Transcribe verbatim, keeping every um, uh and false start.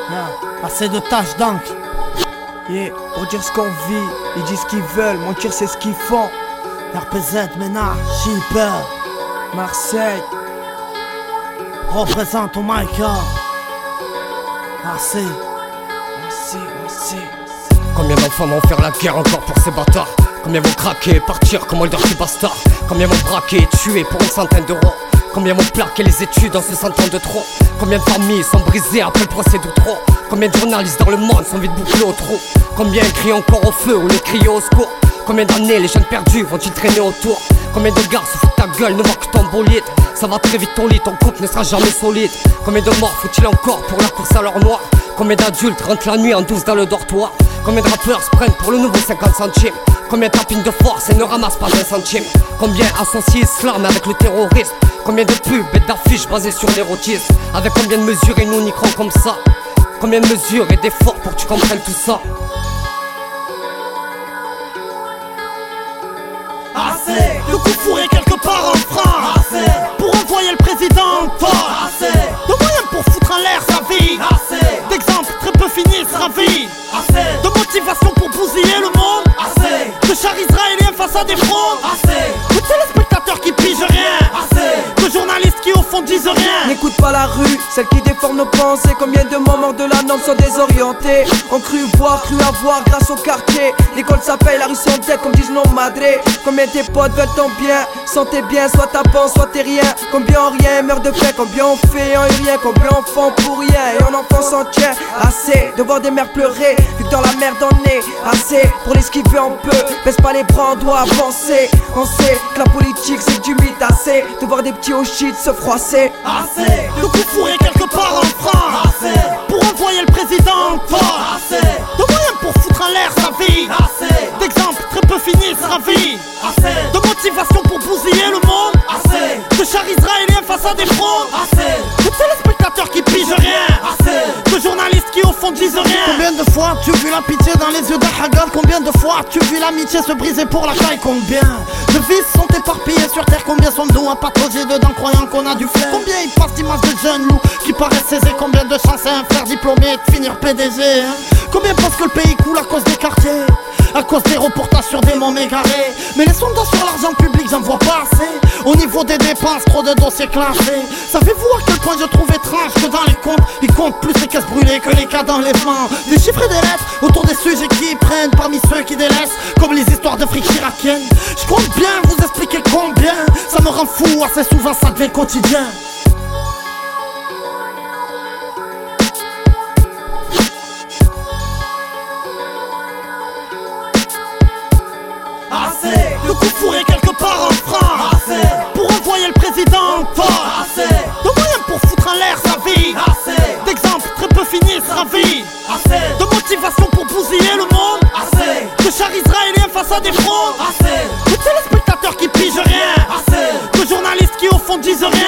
Yeah. Assez de tâches d'encre. Yeah. Pour dire ce qu'on vit, ils disent ce qu'ils veulent, mentir c'est ce qu'ils font. R P Z, Ménard, Shipper, Marseille, représente au Maïka. Assez, assez, assez. Combien d'enfants vont faire la guerre encore pour ces bâtards? Combien vont craquer et partir comme le dirty bastard? Combien vont braquer et tuer pour une centaine d'euros? Combien vont plaquer les études en se sentant de trop? Combien de familles sont brisées après le procès d'Outreau? Combien de journalistes dans le monde sont vite bouclés au trou? Combien crient encore au feu ou le crier au secours? Combien d'années les jeunes perdus vont-ils traîner autour? Combien de gars se foutent ta gueule, ne voient que ton bolide? Ça va très vite ton lit, ton couple ne sera jamais solide. Combien de morts faut-il encore pour la course à l'or noir? Combien d'adultes rentrent la nuit en douce dans le dortoir? Combien de rappeurs se prennent pour le nouveau cinquante centimes? Combien tapinent de force et ne ramassent pas un centime? Combien associent islam avec le terrorisme? Combien de pubs et d'affiches basées sur l'érotisme? Avec combien de mesures et nous n'y croyons comme ça? Combien de mesures et d'efforts pour que tu comprennes tout ça? assez de coups fourrés quelque part en France. Assez pour envoyer le président en force. Assez de moyens pour foutre en l'air sa vie. Assez d'exemples très peu finissent ravis. Assez de motivation pour bousiller le monde. Assez de chars israéliens face à des fronts. Assez de téléspectateurs qui pigent rien. Assez de journalistes qui au fond disent rien. N'écoute pas la rue, celle qui déforme nos pensées. Combien de moments de la norme sont désorientés? On cru voir, cru avoir grâce au quartier. L'école s'appelle, la rue c'est en tête comme disent nos madrés. Combien tes potes veulent ton bien, sentez bien, soit t'as bon, soit t'es rien. Combien en rien meurt de faim, combien on fait en rien. Combien on font pour rien et on enfant s'en tient. Assez de voir des mères pleurer, vu que dans la merde on est. Assez pour l'esquiver on peut, baisse pas les bras, on doit avancer. On sait que la politique c'est du mythe. Assez de voir des petits au shit se froisser. Assez de coups fourrés quelque part en France. Assez pour envoyer le président en force. Assez de moyens pour foutre en l'air sa vie. Assez d'exemples très peu finissent ravis. Assez de motivation pour bousiller le monde. Assez de chars israéliens face à des fronts. Assez de téléspectateurs qui pigent rien. Assez de journalistes qui au fond disent rien. Combien de fois as-tu vu la pitié dans les yeux d'Ahagan? Combien de fois as-tu vu l'amitié se briser pour la caille? Combien de vices sont éparpillés sur terre? Combien sont nous à patauger dedans croyant qu'on a du flair? Combien ils passent d'images de jeunes loups qui paraissent aisés? Combien de chances à un frère diplômé de finir P D G hein? Combien pensent que le pays coule à cause des quartiers? À cause des reportages sur des monts mégarés? Mais les sondages sur l'argent public j'en vois pas assez. Au niveau des dépenses, trop de dossiers classés. Savez-vous à quel point je trouve étrange que dans les comptes ils comptent plus les caisses brûlées que les cas d'enlèvement? Des chiffres et des lettres autour des sujets qui prennent parmi ceux qui délaissent, comme les histoires de fric irakiennes. Je compte bien vous expliquer combien ça me rend fou, assez souvent ça devient quotidien. Assez de coups fourrés quelque part en France. Assez pour envoyer le président en force. Assez de moyens pour foutre en l'air sa vie. Assez d'exemples très peu finissent ravis. Assez de motivation pour bousiller le monde. Assez de chars israéliens face à des fronts. Assez de téléspectateurs qui pigent rien. Assez de journalistes qui au fond disent rien.